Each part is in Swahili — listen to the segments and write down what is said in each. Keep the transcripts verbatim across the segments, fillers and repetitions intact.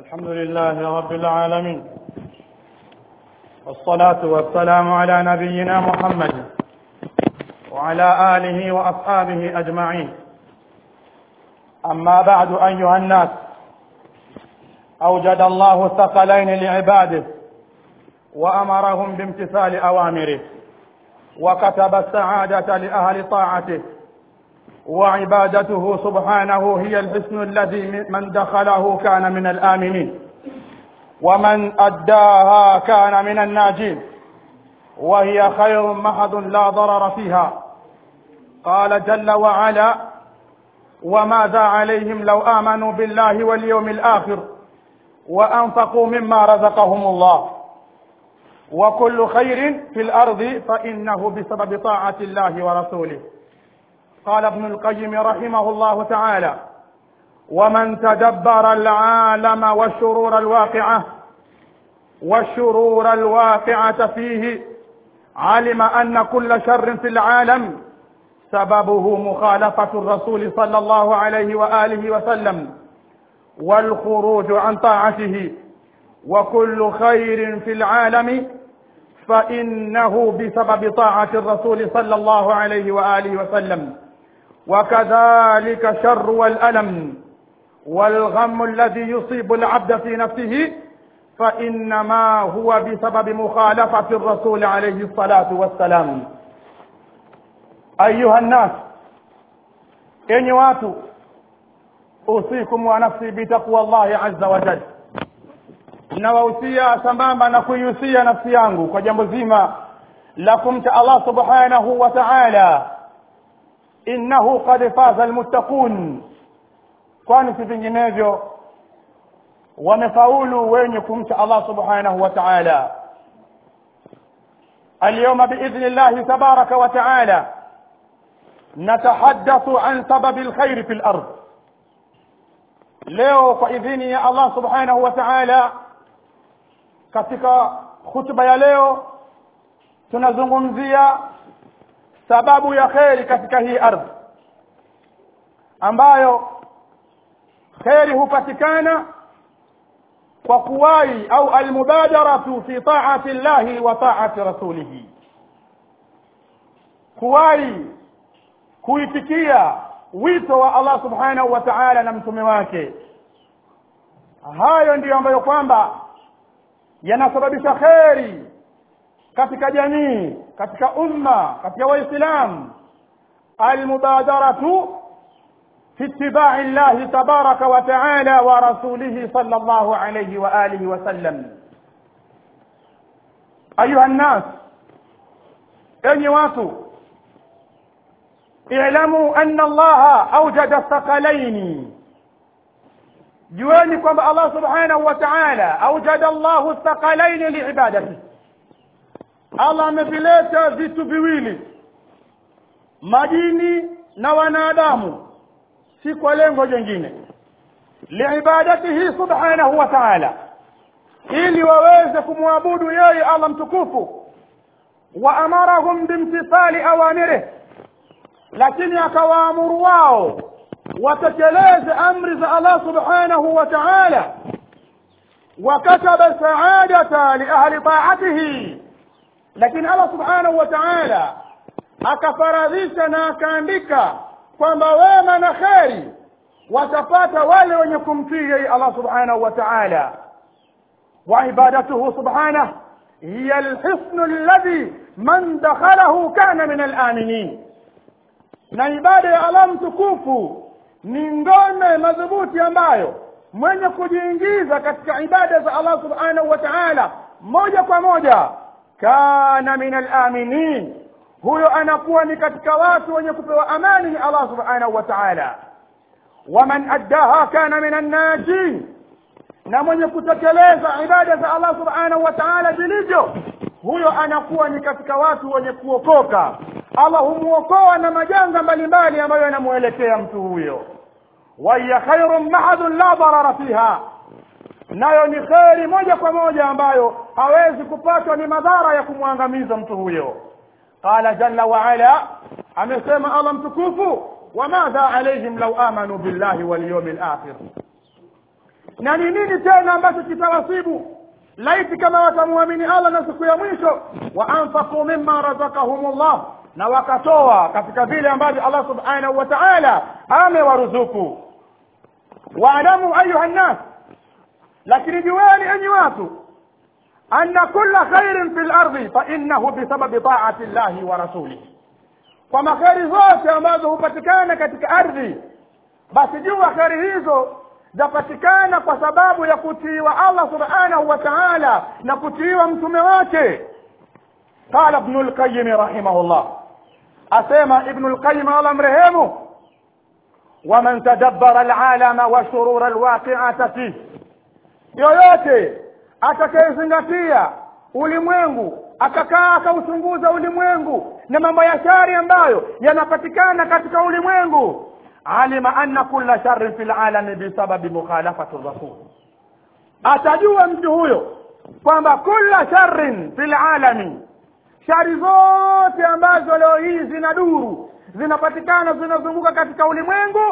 الحمد لله رب العالمين، والصلاة والسلام على نبينا محمد وعلى آله وأصحابه أجمعين. أما بعد أيها الناس، أوجد الله الثقلين لعباده وأمرهم بامتثال أوامره، وكتب السعادة لأهل طاعته، وعبادته سبحانه هي الحصن الذي من دخله كان من الآمنين، ومن أداها كان من الناجين، وهي خير محض لا ضرر فيها. قال جل وعلا: وماذا عليهم لو آمنوا بالله واليوم الآخر وأنفقوا مما رزقهم الله، وكل خير في الأرض فإنه بسبب طاعة الله ورسوله. قال ابن القيم رحمه الله تعالى: ومن تدبر العالم والشرور الواقعة والشرور الواقعة فيه علم أن كل شر في العالم سببه مخالفة الرسول صلى الله عليه وآله وسلم والخروج عن طاعته، وكل خير في العالم فإنه بسبب طاعة الرسول صلى الله عليه وآله وسلم. وكذلك شر والألم والغم الذي يصيب العبد في نفسه فإنما هو بسبب مخالفة الرسول عليه الصلاة والسلام. أيها الناس، إني واتوا أوصيكم ونفسي بتقوى الله عز وجل. Nawahusia sambamba na kuihusia nafsi yangu kwa jambo zima la kumcha Allah subhanahu wa ta'ala. Innahu qad faza almuttaqun, kwani si vinginevyo wamefaulu wenye kumcha Allah subhanahu wa ta'ala. Al-yawma bi'idhnillahi tabaraka wa ta'ala natahaddathu an sababi alkhair fil ard. Leo kwa idhini ya Allah subhanahu wa ta'ala, katika khutba ya leo tunazungumzia sababu ya khairi katika hii ardhi, ambayo khairi hupatikana kwa kuwai au almubadaratu fi ta'ati llahi wa ta'ati rasulih, kuwai kuitikia wito wa Allah subhanahu wa ta'ala na mtume wake. Hayo ndiyo ambayo kwamba yanasababisha khairi katika jamii, katika umma, katika waislamu. Almubadaratu fi ittiba'i Allah tabaraka wa ta'ala wa rasulih sallallahu alayhi wa alihi wa sallam. Ayuha an-nas, enyi watu, i'lamu anna Allah awjada thaqalaini, jueni kwamba Allah subhanahu wa ta'ala awjada Allahu thaqalaini liibadati. Allah amevileta vitu viwili, majini na wanadamu, si kwa lengo jingine, liibadatihi subhanahu wa ta'ala, ili waweze kumwabudu yeye Allah mtukufu. Wa amarahum bimtithali awamirih, lakini akawaamuru wao watekeleze amri za Allah subhanahu wa ta'ala. Wakataba saadata li ahli ta'atihi, lakini Allah subhanahu wa ta'ala akafaradhisha na akaandika kwamba wema na khairi watapata wale wenye kumtii Allah subhanahu wa ta'ala. Wa ibadatuhu subhanahu hiya alhisn alladhi man dakhalahu kana min alaminin, na ibada ya Allah mtukufu ni ngome madhubuti ambayo mwenye kujiingiza katika ibada za Allah subhanahu wa ta'ala moja kwa moja kana min al-aminin, huyo anakuwa ni katika watu wenye kupewa amani ni Allah subhanahu wa ta'ala. Waman addaha kana min an-najin, na mwenye kutekeleza ibada za Allah subhanahu wa ta'ala vilivyo, huyo anakuwa ni katika watu wenye kuokoka. Allah humuokoa na majanga mbalimbali ambayo yanamuelekea mtu huyo. Wa hiya khairun mahadun la darara fiha, nayo ni khairi moja kwa moja ambayo hawezi kupatwa ni madhara ya kumwangamiza mtu huyo. Qala jalla wa ala, amesema Allah mtukufu: وماذا عليهم لو آمنوا بالله واليوم الآخر. na ni nini tena ambacho kitawasibu laiti kama watamuamini Allah na siku ya mwisho? Wa anfaqu mimma razaqahumullah, na wakatoa katika vile ambavyo Allah subhanahu wa ta'ala amewaruzuku. Waalamu ayuha nnas, lakini jueni enyi watu, anna kulla khairin fil ardi fa innahu bisababi ta'ati llahi wa rasulihi, kwa makhairi zote ambazo hupatikana katika ardhi, basi jua khairi hizo zapatikana kwa sababu ya kutiiwa Allah subhanahu wa ta'ala na kutiiwa mtume wake. Qala Ibn al-Qayyim rahimahullah, asema Ibn al-Qayyim Allah mrehemu, wa man tadabbara al-alama wa shurur al-waqi'ati fi, yoyote atakayezingatia ulimwengu, akakaa akauchunguza ulimwengu na mambo ya shari ambayo yanapatikana katika ulimwengu, alima anna kulla sharrin fil alami bisababi mukhalafati rasul, atajua mtu huyo kwamba kulla sharrin fil alami, shari zote ambazo leo hii zinaduru zinapatikana zinazunguka katika ulimwengu,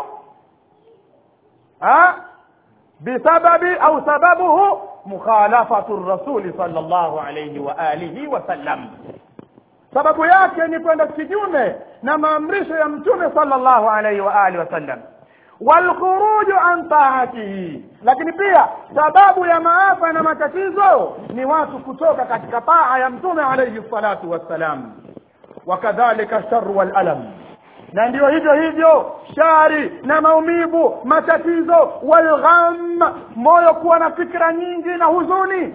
ah bisababi au sababuhu mukhalafatu rasul sallallahu alayhi wa alihi wa sallam, sababu yake ni kwenda kinyume na maamrisho ya mtume sallallahu alayhi wa alihi wasallam, wal khuruj an ta'atihi, lakini pia sababu ya maafa na matatizo ni watu kutoka katika taa ya mtume alayhi salatu wassalam. Wakadhalika sharru wal alam, na ndio hivyo hivyo shari na maumivu, matatizo, wal gham, moyo kuwa na fikra nyingi na huzuni,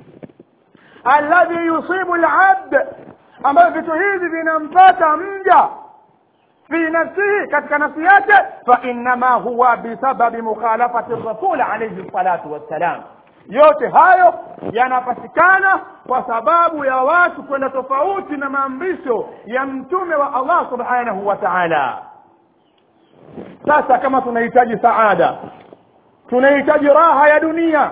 alladhi yusibu al-abd, ambayo vitu hivi vinampata mja fi nafsihi, katika nafsi yake, fa inma huwa bisababi mukhalafati rasul alayhi salatu wassalam. Yote hayo yanapatikana kwa sababu ya watu kwenda tofauti na maamrisho ya mtume wa Allah subhanahu wa ta'ala. Sasa kama tunahitaji saada, tunahitaji raha ya dunia,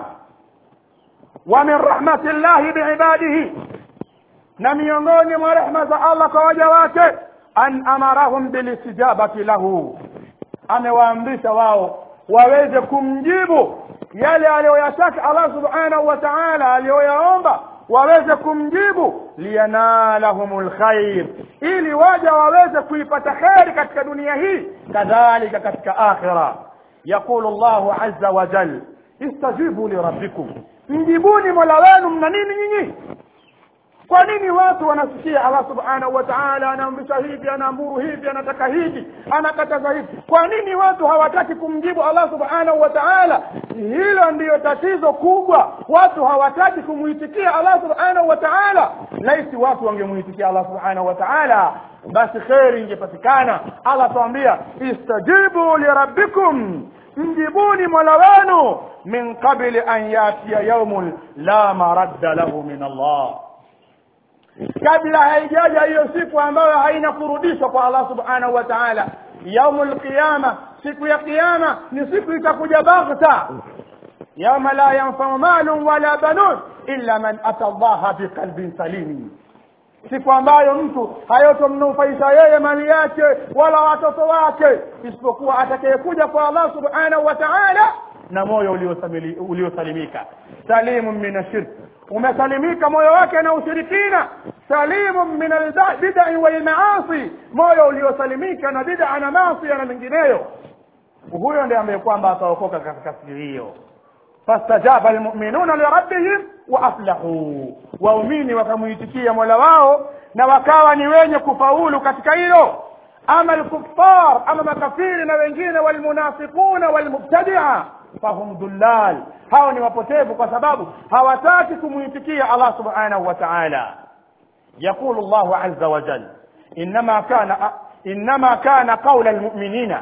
wa min rahmatillahi biibadihi, na miongoni mwa rehema za Allah kwa waja wake, an amarahum bilistijabati lahu, amewaamrisha wao waweze kumjibu yale aliyoyataka Allah subhanahu wa ta'ala, aliyoyaomba waweze kumjibu, liyanalahumul khair, ili waja waweze kuipata khairi katika dunia hii, kadhalika katika akhira. Yaqulu Allahu azza wa jalla, istajibu li rabbikum, mjibuni mola wenu. Mna nini nyinyi? Kwa nini watu wanasikia Allah subhanahu wa ta'ala anaamrisha hivi, anaamuru hivi, anataka hivi, anakataza hivi? Kwa nini watu hawataki kumjibu Allah subhanahu wa ta'ala? Hilo ndiyo tatizo kubwa, watu hawataki kumuitikia Allah subhanahu wa ta'ala. Laiti watu wangemuitikia Allah subhanahu wa ta'ala, basi khairi ingepatikana. Allah tuambia, istajibu li rabbikum, mjibuni mola wenu, min qabli an yatiya yawmun la maradda lahu min Allah, kabla haijaja hiyo siku ambayo haina kurudishwa kwa Allah subhanahu wa ta'ala. Yaumul qiyama, siku ya kiyama ni siku itakuja baghta, yawma la yanfa'u malun wala banun illa man ata Allah biqalbin salim, siku ambayo mtu hayotomnufaisha yeye mali yake wala watoto wake, isipokuwa atakayekuja kwa Allah subhanahu wa ta'ala na moyo uliosalimika, salimun min ashirk, umesalimika moyo wake na ushirikina, salimun min albid'i wal maasi, moyo uliosalimika na bid'a na maasi na mengineyo. Huyo ndiye ambaye kwamba ataokoka katika siku hiyo. Fastajaba almu'minuna li rabbihim wa aflahu, waumini wakamuitikia mola wao na wakawa ni wenye kufaulu katika hilo. Ama al-kuffar, ama makafiri na wengine, walmunafiquna walmubtadi'a, fahum dullal, hao ni wapotevu kwa sababu hawataki kumuitikia Allah subhanahu wa ta'ala. Yaqulu Allahu azza wa jalla, inma kana inma kana qawla almu'minina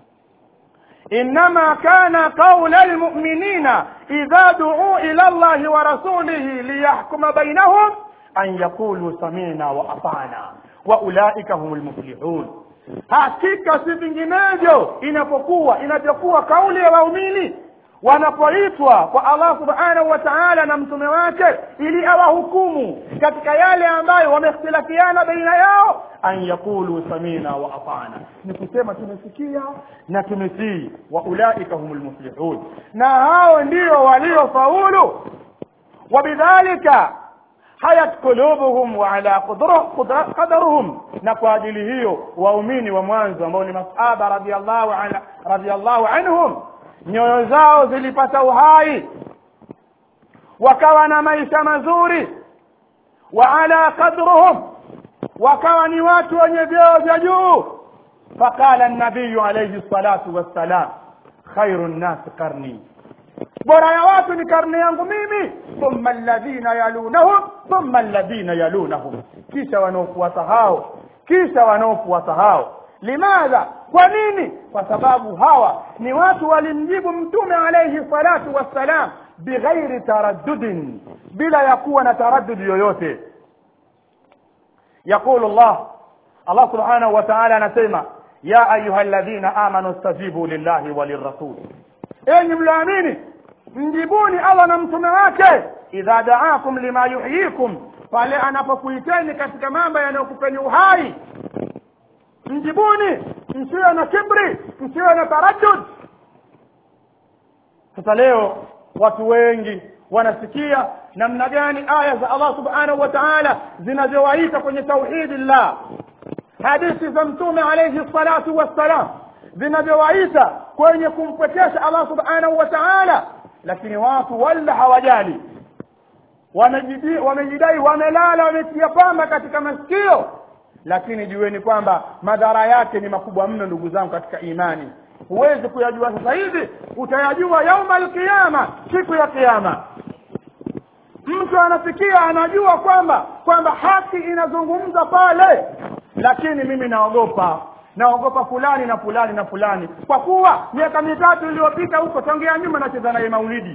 inma kana qawla almu'minina idha du'u ila Allahi wa rasulihi liyahkuma bainahum an yaqulu sami'na wa ata'na wa ulaika humul muflihun. Hakika si vinginevyo inapokuwa inapokuwa kauli ya waumini wanapoitwa kwa Allah subhanahu wa ta'ala na mtume wake ili awahukumu katika yale ambayo wamehtilafiana baina yao, an yakulu samina wa ata'na, ni kusema tumesikia na tumetii. Wa ulaika humul muflihun, na hao ndio waliofaulu. Wabidhalika hayat qulubuhum wa ala qadruhum, na kwa ajili hiyo waumini wa mwanzo ambao ni masahaba radhiyallahu anhu radhiyallahu anhum, nyoyo zao zilipata uhai wakawa na maisha mazuri. Wa ala qadruhum, wakawa ni watu wenye vyeo vya juu. Faqala an-nabiy alayhi salatu wassalam, khairun nas qarni, bora ya watu ni karne yangu mimi, thumma alladhina yalunahum thumma alladhina yalunahum, kisha wanaofuata hao, kisha wanaofuata hao. Limadha? Kwa nini? Kwa sababu hawa ni watu walimjibu mtume alayhi salatu wassalam bighairi taraddudin, bila ya kuwa na taraddud yoyote. Yaqulu Allah, Allah subhanahu wa ta'ala anasema, ya ayyuhalladhina amanu istajibu lillahi walirrasul, enyi mlaamini mjibuni Allah na mtume wake, idha da'akum lima yuhyikum, pale anapokuiteni katika mambo yanayokupeni uhai. Mjibuni, msiwe na kibri, msiwe na taraddud. Sasa leo watu wengi wanasikia namna gani aya za Allah subhanahu wa ta'ala zinazowaita kwenye tauhidillah, hadithi za mtume alayhi salatu wassalam zinazowaita kwenye kumpwekesha Allah subhanahu wa ta'ala, lakini watu wala hawajali, wamejidai wamejidai wamelala, wametia pamba katika masikio. Lakini jueni kwamba madhara yake ni makubwa mno ndugu zangu katika imani. Huwezi kuyajua sasa hivi, utayajua yauma al-qiyama, siku ya kiyama. Mtu anafikia anajua kwamba kwamba haki inazungumza pale, lakini mimi naogopa naogopa fulani na fulani na fulani, kwa kuwa miaka mitatu iliyopita huko tangia nyuma nacheza naye maulidi.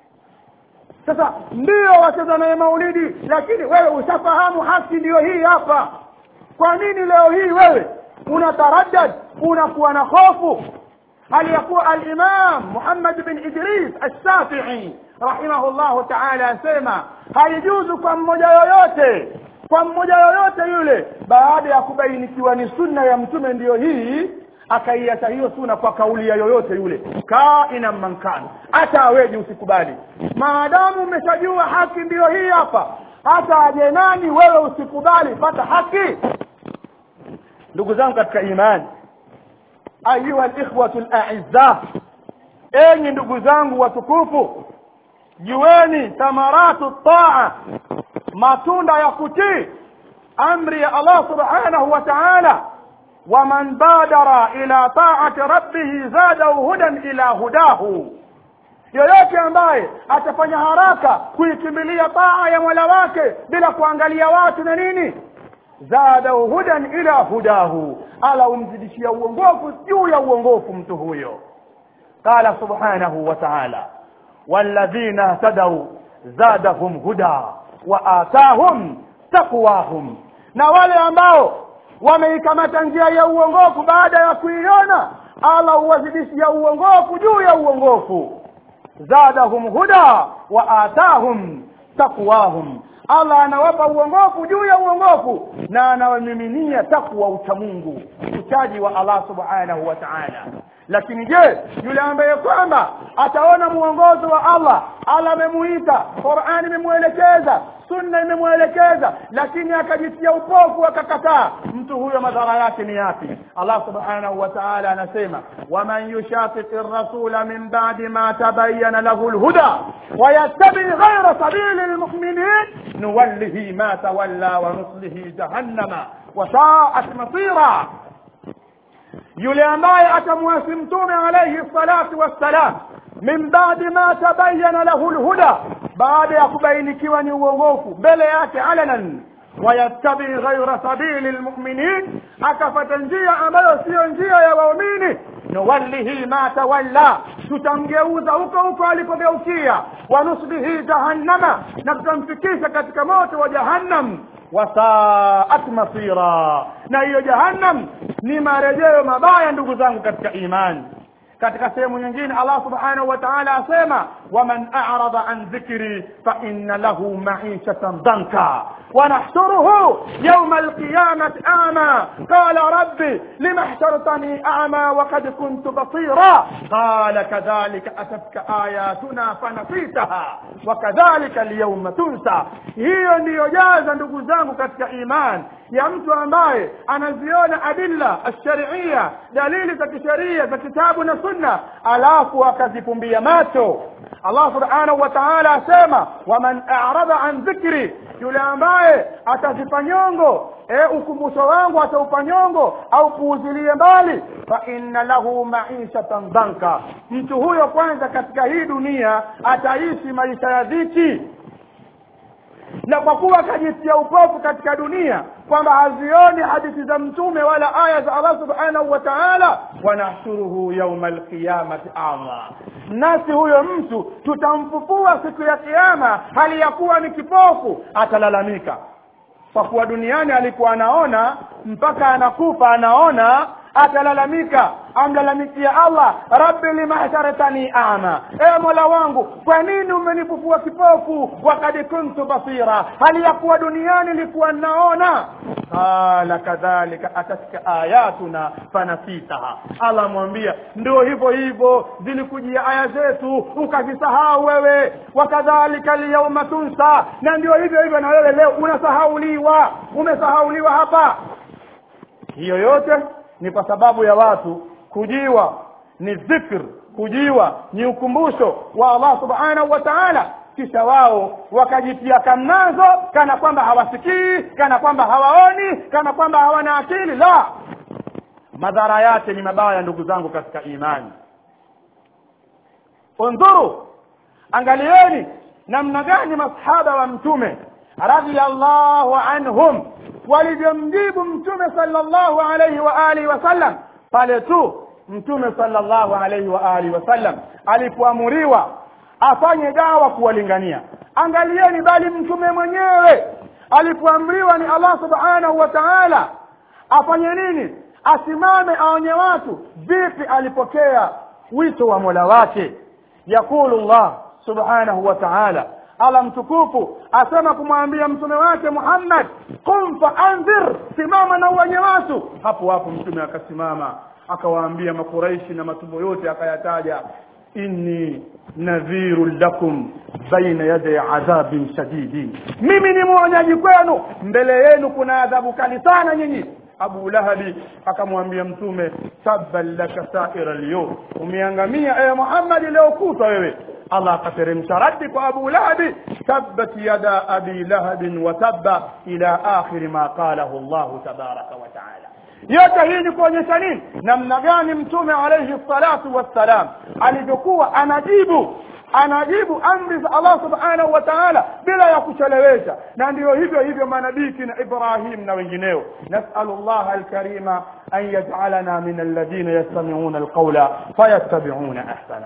Sasa ndio wacheza naye maulidi, lakini wewe ushafahamu haki ndio hii hapa. Kwa nini leo hii wewe unataraddad, unakuwa na hofu? Hali yakuwa al-Imam Muhammad bin Idris al-Shafi'i rahimahullahu ta'ala asema, haijuzu kwa mmoja yoyote kwa mmoja yoyote yule, baada ya kubainikiwa ni sunna ya mtume ndio hii, akaiacha hiyo sunna kwa kauli ya yoyote yule, kaina mankana, hata aweje usikubali. Maadamu umeshajua haki ndio hii hapa, hata aje nani wewe usikubali, pata haki. Ndugu zangu katika imani, ayuha al-ikhwatu al-a'izza, enyi ndugu zangu watukufu, jueni thamaratu at-ta'a, matunda ya kutii amri ya Allah subhanahu wa ta'ala. Wa man badara ila ta'ati rabbih zadahu hudan ila hudahu, yoyote ambaye atafanya haraka kuikimbilia taa ya Mola wake bila kuangalia watu na nini, zadahu hudan ila hudahu, ala umzidishia uongofu juu ya uongofu mtu huyo. Qala subhanahu wa ta'ala, walladhina tadaw zadahum huda wa atahum taqwahum, na wale ambao wameikamata njia ya uongofu baada ya kuiona, Allah huwazidishia uongofu juu ya uongofu. Zadahum huda wa atahum taqwahum, Allah anawapa uongofu juu ya uongofu na anawamiminia takwa, uchamungu, uchaji wa Allah subhanahu wa ta'ala. Lakini je, yule ambaye kwamba ataona muongozo wa Allah, Allah amemuita, Qur'ani imemuelekeza, sunna imemuelekeza, lakini akajitia upofu akakataa, mtu huyo madhara yake ni yapi? Allah subhanahu wa ta'ala anasema, waman yushaqiqi ar-rasula min ba'di ma tabayyana lahu al-huda wa yattabi' ghayra sabili al-mu'minin nuwallihi ma tawalla wa nuslihi jahannama wa sa'at masira. Yule ambaye atamwasi mtume alayhi salatu wassalam min ba'di ma tabayyana lahu al-huda, baada ya kubainikiwa ni uongofu mbele yake alanan, wayattabi ghayra sabili almu'minin, akafata njia ambayo sio njia ya waumini, nuwallihi ma tawalla, tutamgeuza huko huko alipogeukia, wa nuslihi jahannama, na tutamfikisha katika moto wa jahannam, wa sa'at masira, na hiyo jahannam ni marejeo mabaya ndugu zangu katika imani. katika sehemu nyingine Allah subhanahu wa ta'ala asema waman a'rada an dhikri fa inna lahu ma'ishatan danka wa nahshuruhu yawma al-qiyamati a'ma qala rabbi lima hashartani a'ma wa qad kuntu basira qala kadhalika atatka ayatuna fanasitaha wa kadhalika al-yawma tunsa. Hiyo ndiyo jaza ndugu zangu katika iman ya mtu ambaye anaziona adilla ash-shar'iyya, dalili za kisheria za kitabu na sunna, alafu akazifumbia macho. Allah subhanahu wa ta'ala asema waman a'rada an dhikri, yule ambaye atazipanyongo e ukumbusho wangu ataupanyongo au puuzilie mbali, fa inna lahu ma'ishatan danka, mtu huyo kwanza katika hii dunia ataishi maisha ya dhiki. Na kwa kuwa kajitia upofu katika dunia kwamba hazioni hadithi za mtume wala aya za Allah subhanahu wa ta'ala, wanahshuruhu yawmal qiyamati a'ma, nasi huyo mtu tutamfufua siku ya kiyama hali ya kuwa ni kipofu. Atalalamika kwa kuwa duniani alikuwa anaona mpaka anakufa anaona, atalalamika amlalamikia Allah, rabbi lima hasharatani a'ma, e mola wangu kwa nini umenifufua kipofu, wakati kuntu basira, hali ya kuwa duniani nilikuwa naona. Qala kadhalika atatka ayatuna fanasitaha, Allah mwambia ndio hivyo hivyo zilikujia aya zetu ukazisahau wewe, wakadhalika al-yawma tunsa, na ndio hivyo hivyo na wewe leo unasahauliwa, umesahauliwa hapa. Hiyo yote ni kwa sababu ya watu kujiwa ni dhikr, kujiwa ni ukumbusho wa Allah subhanahu wa ta'ala, kisha wao wakajitia kanazo kana kwamba hawasikii, kana kwamba hawaoni, kana kwamba hawana akili. La, madhara yake ni mabaya ndugu zangu katika imani. Unzuru, angalieni namna gani masahaba wa mtume radhiyallahu anhum walivyomjibu mtume sallallahu alayhi wa alihi wasallam pale tu mtume sallallahu alayhi wa alihi wasallam alipoamuriwa afanye dawa kuwalingania. Angalieni, bali mtume mwenyewe alipoamriwa ni Allah subhanahu wa ta'ala afanye nini, asimame aonye watu, vipi alipokea wito wa Mola wake. Yakulu Allah subhanahu wa ta'ala, Allah mtukufu asema kumwambia mtume wake Muhammad, qum fa anzir, simama na uonye watu. Hapo hapo mtume akasimama akawaambia makuraishi na matumbo yote akayataja, inni nadhirul lakum baina yaday adhabin shadidin, mimi ni mwonyaji kwenu, mbele yenu kuna adhabu kali sana nyinyi. Abu Lahabi akamwambia mtume, tabban laka sa'ira al-yawm, umeangamia ewe Muhammad leo kutwa wewe. Allah akateremsha radi kwa Abu Lahabi, tabbat yada abi lahabin wa tabba, ila akhir ma qalahu Allah tabaraka wa ta'ala. Yote hii ni kuonyesha nini, namna gani mtume alayhi salatu wassalam alivyokuwa anajibu anajibu amri za Allah subhanahu wa ta'ala bila ya kuchelewesha. Na ndio hivyo hivyo manabii kina Ibrahim na wengineo. Nas'alullah al-karima an yaj'alana min alladhina yastami'una al-qawla fayattabi'una ahsana.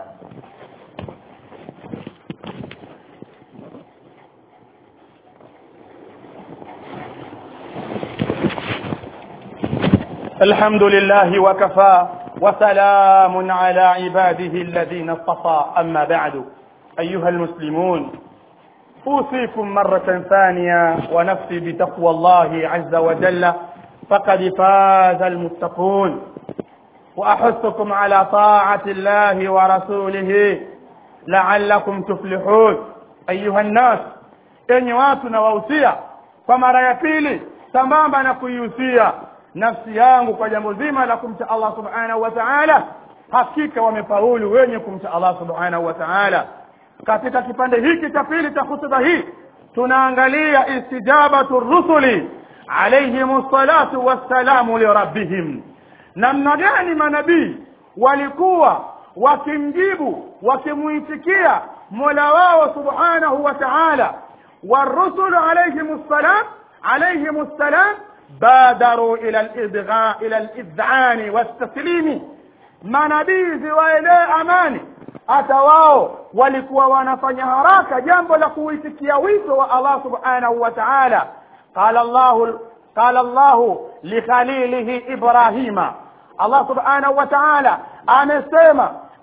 الحمد لله وكفى وسلام على عباده الذين اصطفى، أما بعد. أيها المسلمون، أوصيكم مرة ثانية ونفسي بتقوى الله عز وجل، فقد فاز المتقون، وأحثكم على طاعة الله ورسوله لعلكم تفلحون. أيها الناس، إني واتنا وأوصيا فمرة ya pili sambamba na kuiusia nafsi yangu kwa jambo zima la kumcha Allah subhanahu wa ta'ala. Hakika wamefaulu wenye kumcha Allah subhanahu wa ta'ala. Katika kipande hiki cha pili cha hutuba hii tunaangalia istijabatu rusuli alayhimus salatu wassalamu li rabbihim, namna gani manabii walikuwa wakimjibu wakimuitikia Mola wao subhanahu wa ta'ala. Warusulu alayhimus salam alayhimus salam بادروا الى الادغاء الى الاذعان والتسليم. manabii ziwaelee amani hata wao walikuwa wanafanya haraka jambo la kuitikia wito wa Allah subhanahu wa ta'ala. qala Allah qala Allah li khalilihi Ibrahima, Allah subhanahu wa ta'ala amesema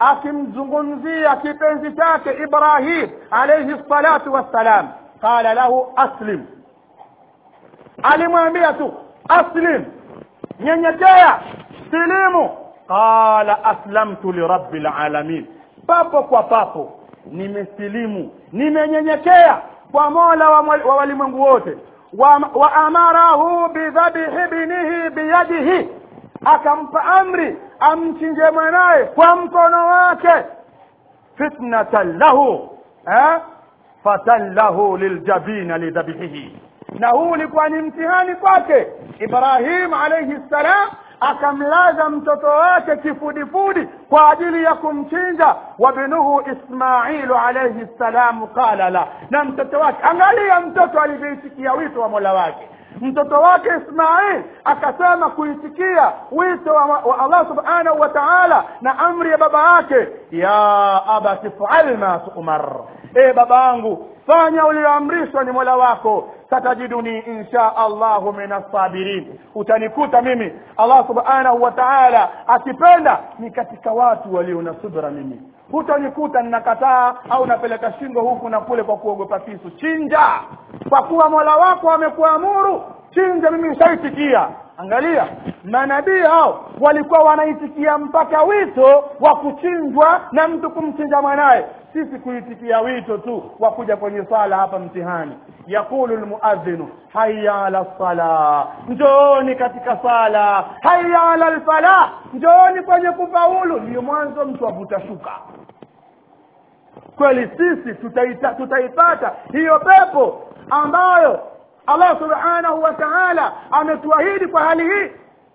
akimzungumzia kipenzi chake Ibrahim alayhi salatu wassalam, qala lahu aslim, alimwambia tu aslim, nyenyekea, silimu. Qala aslamtu li rabbil alamin, papo kwa papo nimesilimu, nimenyenyekea kwa Mola wa walimwengu wote. wa, wa amarahu bidhabihi ibnihi biyadihi, akampa amri amchinje mwanae kwa mkono wake. fitnatan lahu eh fatallahu liljabina lidhabihi, na huu ulikuwa ni mtihani kwake Ibrahim alayhi salam, akamlaza mtoto wake kifudifudi kwa ajili ya kumchinja. wa binuhu Ismail alayhi salam qala la, na mtoto wake, angalia mtoto alivyoitikia wito wa Mola wake. Mtoto wake Ismail akasema kuitikia wito wa, wa Allah subhanahu wa ta'ala na amri ya baba yake, ya abati fa'al ma tu'mar, e babangu fanya ulioamrishwa ni Mola wako. satajiduni insha Allahu minas sabirin, utanikuta mimi Allah subhanahu wa ta'ala akipenda ni katika watu walio na subra. Mimi hutanikuta ninakataa au napeleka shingo huku na kule kwa kuogopa kisu. Chinja kwa kuwa Mola wako amekuamuru, chinja, mimi nishaitikia. Angalia manabii hao walikuwa wanaitikia mpaka wito wa kuchinjwa na mtu kumchinja mwanae. Sisi kuitikia wito tu wa kuja kwenye sala hapa mtihani. Yakulu almuadhdhin hayya ala salah, njooni katika sala. Hayya ala alfalah, njooni kwenye kufaulu. Ndio mwanzo mtu avutashuka. Kweli sisi tutaita, tutaipata hiyo pepo ambayo Allah subhanahu wa ta'ala ametuahidi kwa hali hii.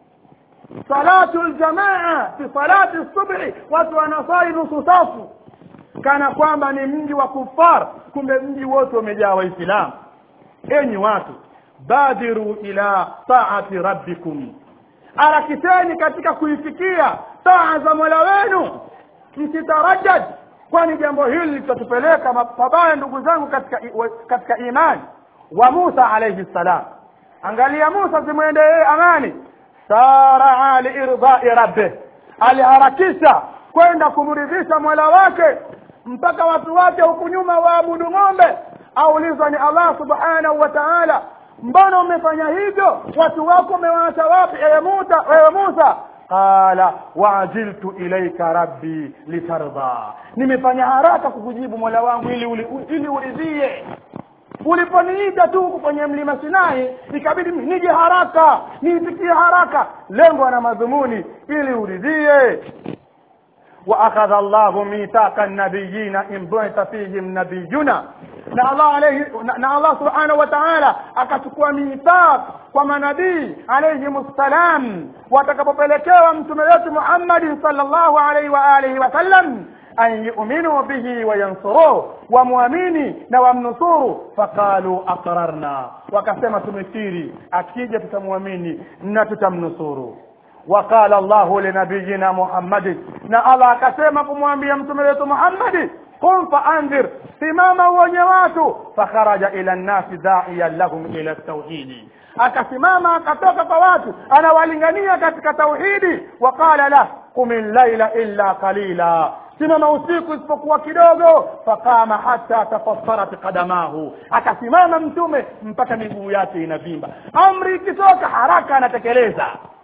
Salatu aljamaa fi salati subhi, watu wanasali nusu safu kana kwamba ni mji wa kufar, kumbe mji wote umejaa Waislamu. Enyi watu, badiru ila taati rabbikum, harakiteni katika kuifikia taa za Mola wenu, msitarajaj, kwani jambo hili litatupeleka mabaya ndugu zangu katika katika imani. Wa Musa alayhi salam, angalia Musa zimwendee amani, sara li irda'i rabbih, aliharakisha kwenda kumridhisha Mola wake, mpaka watu wake huku nyuma waabudu ng'ombe. Aulizwa ni Allah subhanahu wa ta'ala, mbona umefanya hivyo? Watu wako umewaacha wapi ewe Musa? Ewe Musa, qala wa'ajiltu ilayka rabbi litarda, nimefanya haraka kukujibu Mola wangu ili ili uridhie. Uliponiita tu kwenye mlima Sinai ikabidi nije haraka, niitikie haraka, lengo na madhumuni ili uridhie. wa akhadha Allahu mithaqa an-nabiyina in bu'itha fihim nabiyyuna, na Allah alayhi na Allah subhanahu wa ta'ala akachukua mithaq kwa manabii alayhi salam, watakapopelekewa mtume wetu Muhammad sallallahu alayhi wa alihi wa sallam, an yu'minu bihi wa yansuruhu, wa muamini na wamnusuru. Faqalu aqrarna, wakasema tumekiri, akija tutamuamini na tutamnusuru. Waqala Allahu li nabiyyina Muhammad, na Allah akasema kumwambia mtume wetu Muhammad, qum fa anzir, simama uonye watu. Fakharaja ila an-nasi da'iyan lahum ila at-tauhid, akasimama akatoka kwa watu anawalingania katika tauhidi. Waqala la qum al-layla illa qalila, simama usiku isipokuwa kidogo. Fakama hata tafassarat qadamahu, akasimama mtume mpaka miguu yake inavimba. Amri ikitoka haraka anatekeleza.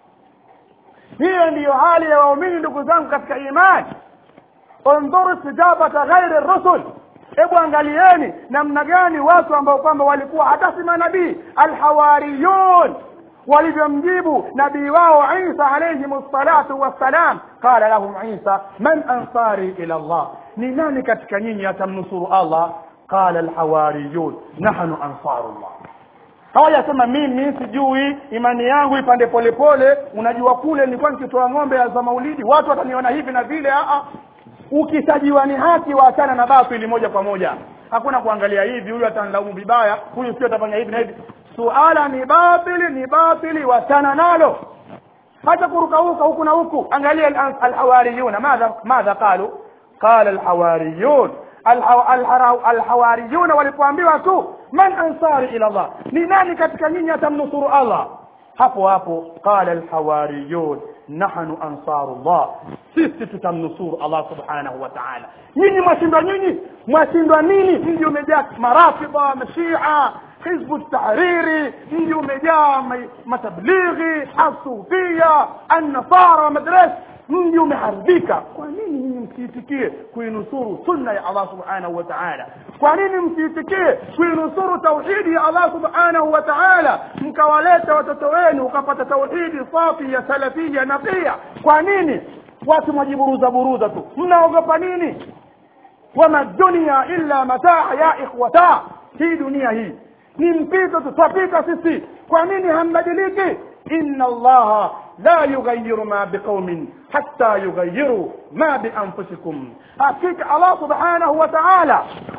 Hiyo ndiyo hali ya waumini ndugu zangu katika imani. Undhuru istijabata ghairi ar-rusul, hebu angalieni namna gani watu ambao kwamba walikuwa hata si manabii, al-hawariyun, walivyomjibu nabii wao Isa alayhi salatu wassalam. Qala lahum Isa, man ansari ila Allah, ni nani katika nyinyi atamnusuru Allah? Qala al-hawariyun, nahnu ansarullah. Hawajasema mimi sijui, imani yangu ipande polepole, unajua kule nilikuwa nikitoa ng'ombe za maulidi watu wataniona hivi na vile. a a Ukisajiwa ni haki, waachana na batili moja kwa moja. Hakuna kuangalia hivi, huyu atanilaumu vibaya, huyu sio atafanya hivi na hivi. Suala ni batili, ni batili, waachana nalo. Hata kuruka huko huku na huku. Angalia al-hawariyun, madha madha qalu? Qala al-hawariyun, al-hawariyun walipoambiwa tu man ansari ila Allah, ni nani katika nyinyi atamnusuru Allah? hapo hapo qala al-hawariyun nahnu ansarullah, sisi tutamnusuru Allah subhanahu wa ta'ala. Nyinyi mwashindwa, nyinyi mwashindwa nini? Mji umejaa marafidha, mashia, hizbu tahriri, mji umejaa matablighi, asufia, an-nasara, madrasa, mji umeharibika. Kwa nini nyinyi msiitikie kuinusuru sunna ya Allah subhanahu wa ta'ala? Kwa nini msiitikie kuinusuru tauhidi ya Allah subhanahu wa ta'ala, mkawaleta watoto wenu ukapata tauhidi safi ya salafia na pia? Kwa nini watu mwajiburuza buruza tu? Mnaogopa nini? Wama dunia illa mataa ya ikhwata, hii dunia hii ni mpito, tutapita sisi. Kwa nini hambadiliki? inna allaha la yughayyiru ma biqaumin hatta yughayyiru ma bi anfusikum, hakika Allah subhanahu wa ta'ala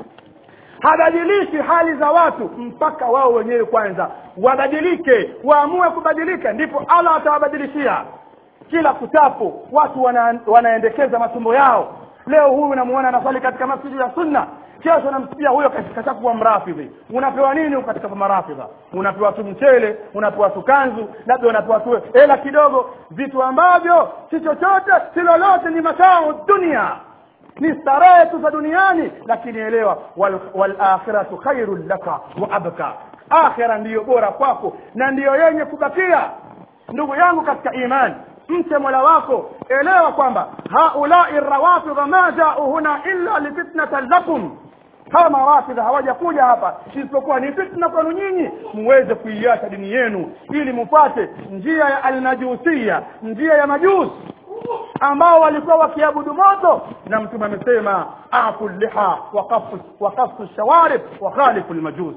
habadilishi hali za watu mpaka wao wenyewe kwanza wabadilike, waamue kubadilika, ndipo Allah atawabadilishia. Kila kutapo watu wana, wanaendekeza matumbo yao. Leo huyu unamuona anasali katika masjidi ya sunna, kesho unamsikia huyo katika kuwa mrafidhi. Unapewa nini katika marafidha? Unapewa tu mchele, unapewa tu kanzu, labda unapewa tu hela kidogo, vitu ambavyo si chochote, si lolote, ni matao dunia, ni starehe tu za duniani. Lakini elewa, wal, wal akhiratu khairul laka wa abqa, akhira ndiyo bora kwako na ndiyo yenye kubakia. Ndugu yangu katika imani, mche Mola wako, elewa kwamba haulai rawafidha ma ja'u huna illa lifitnatan lakum. Hawa marafidha hawajakuja hapa isipokuwa ni fitna kwenu nyinyi, muweze kuiacha dini yenu ili mupate njia ya almajusia, njia ya majusi ambao walikuwa wakiabudu moto. Na Mtume amesema aqul liha wa qaffu wa qaffu shawarib wa khalifu almajus,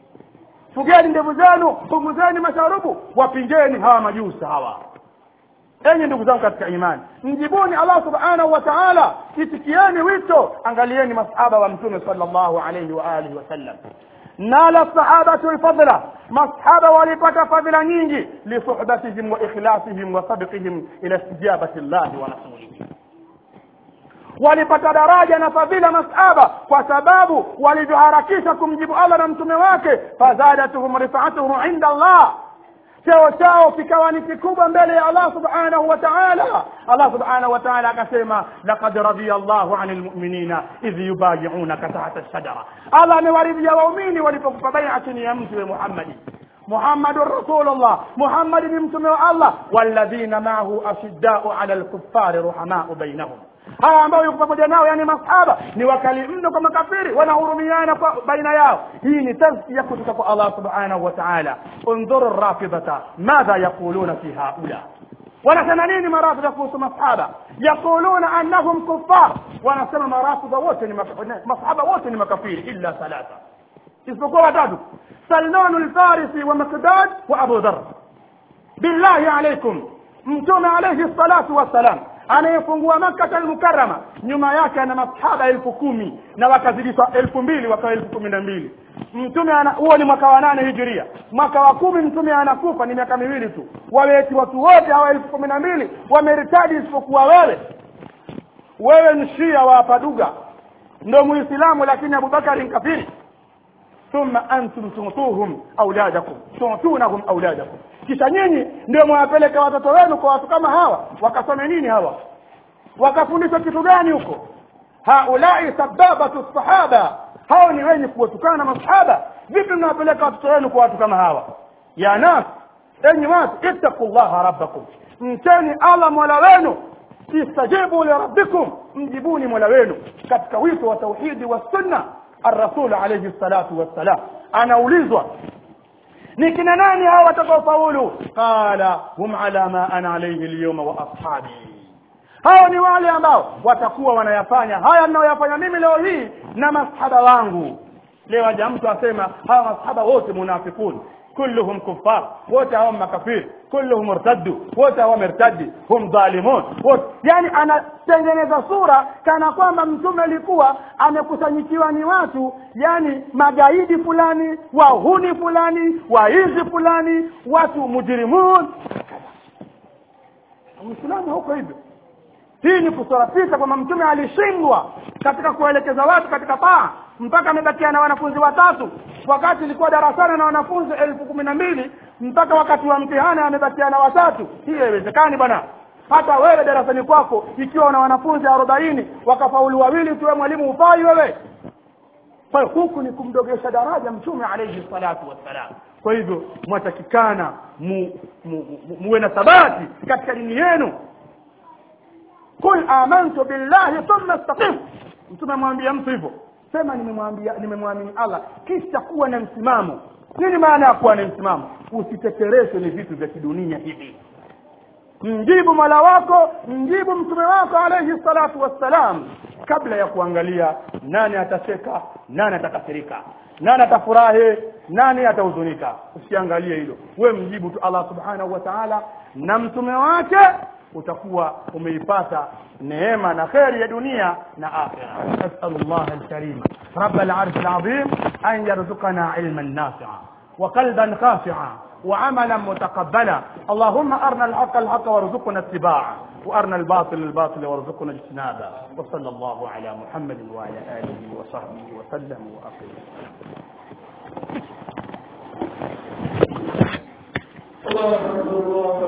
fugeni ndevu zenu, punguzeni masharubu, wapingeni hawa majusi hawa. Enyi ndugu zangu katika imani, mjibuni Allah subhanahu wa ta'ala, itikieni wito. Angalieni masahaba wa Mtume sallallahu alayhi wa alihi wasallam, nala sahabatu alfadla, masahaba walipata fadhila nyingi li suhbatihim wa ikhlasihim wa sabqihim ila istijabati Allah wa rasulihi. Walipata daraja na fadhila masahaba kwa sababu walivyoharakisha kumjibu Allah na mtume wake, fazadatuhum rifa'atuhum inda Allah, cheo chao kikawa ni kikubwa mbele ya Allah subhanahu wa ta'ala. Allah subhanahu wa ta'ala akasema laqad radiyallahu 'anil mu'minina idh yubay'unaka tahta ash-shajara, Allah amewaridhia waumini walipokupa bai'a chini ya mti wa Muhammad. Muhammadur Rasulullah, Muhammad ni mtume wa Allah. Walladhina ma'ahu ashidda'u 'alal kuffari ruhama'u bainahum, hawa ambao yuko pamoja nao, yani masahaba, ni wakali mno kwa makafiri, wanahurumiana kwa baina yao. Hii ni tazkia kutoka kwa Allah subhanahu wa ta'ala. Unzuru ar-rafidata madha yaquluna fi haula, wanasema nini marafidha kuhusu masahaba? Yaquluna annahum kuffar, wanasema marafidha wote ni masahaba wote ni makafiri illa thalatha, isipokuwa watatu: Salman al-Farisi wa Miqdad wa Abu Dharr. Billahi alaykum, Mtume alayhi salatu wassalam anayefungua Makkah al-Mukarrama nyuma yake ana masahaba elfu kumi na wakazidishwa elfu mbili wakawa elfu kumi na mbili. Mtume ana, huo ni mwaka wa nane hijiria. Mwaka wa kumi mtume anakufa, ni miaka miwili tu. Waweti watu wote hawa elfu kumi na mbili wameritadi isipokuwa wewe. Wewe ni Shia wa Paduga, ndio Muislamu, lakini Abubakar ni kafiri. Thumma antum tutuhum auladakum tutunahum auladakum, kisha nyinyi ndio mwapeleka watoto wenu kwa watu kama hawa. Wakasome nini hawa? Wakafundishwa kitu gani huko? Haulai sababatu sahaba, hao ni wenye kuwatukana masahaba. Vipi mnawapeleka watoto wenu kwa watu kama hawa? Ya nas, enyi watu, ittaqullaha rabbakum, mcheni Allah mola wenu. Istajibu li rabbikum, mjibuni mola wenu katika wito wa tauhidi wa sunna. Ar-Rasul alayhi salatu wassalam anaulizwa ni kina nani hawa watakaofaulu? Qala hum ala ma ana alayhi al-yawma wa ashabi, hao ni wale ambao watakuwa wanayafanya haya ninayoyafanya mimi leo hii na masahaba wangu. Leo aje mtu asema hawa masahaba wote munafiqun, kulluhum kuffar, wote hao makafiri, kulluhum murtaddu, wote hao murtaddi, hum zalimun, wote. Yani anatengeneza sura kana kwamba mtume alikuwa amekusanyikiwa ni watu, yani magaidi fulani, wahuni fulani, waizi fulani, watu mujrimun. Muislamu huko hivyo. Hii ni kusarafisha kwamba mtume alishindwa katika kuelekeza watu katika taa, mpaka amebakia na wanafunzi watatu wakati ilikuwa darasani na wanafunzi elfu kumi na mbili. mpaka wakati wa mtihani amebakia na watatu. Hiyo haiwezekani bwana. Hata wewe darasani kwako ikiwa una wanafunzi arobaini wakafaulu wawili tu, mwalimu ufai wewe. Kwa hiyo huku ni kumdogesha daraja Mtume alayhi salatu wassalam. Kwa hivyo mwatakikana mu, mu, mu, muwe na thabati katika dini yenu. Kul amantu billahi thumma istaqim. Mtume amwambia mtu hivyo, sema nimemwambia nimemwamini Allah kisha kuwa na msimamo. Nini maana ya kuwa na msimamo? Usitetereshwe ni vitu vya kidunia hivi. Mjibu Mola wako, mjibu mtume wako alayhi salatu wassalam, kabla ya kuangalia nani atacheka, nani atakasirika, nani atafurahi, nani atahuzunika. Usiangalie hilo. Wewe mjibu tu Allah subhanahu wa ta'ala na mtume wake, utakuwa umeipata neema na khairi ya dunia na akhera. Nasallallahu al-karim rabbal arshil azim an yarzuqana ilman nafi'a wa qalban khashi'a وعملا متقبلا. اللهم أرنا الحق الحق وارزقنا اتباعه وأرنا الباطل الباطل وارزقنا اجتنابه. وصلى الله على محمد وعلى آله وصحبه وسلم وأقيم. الله أكبر.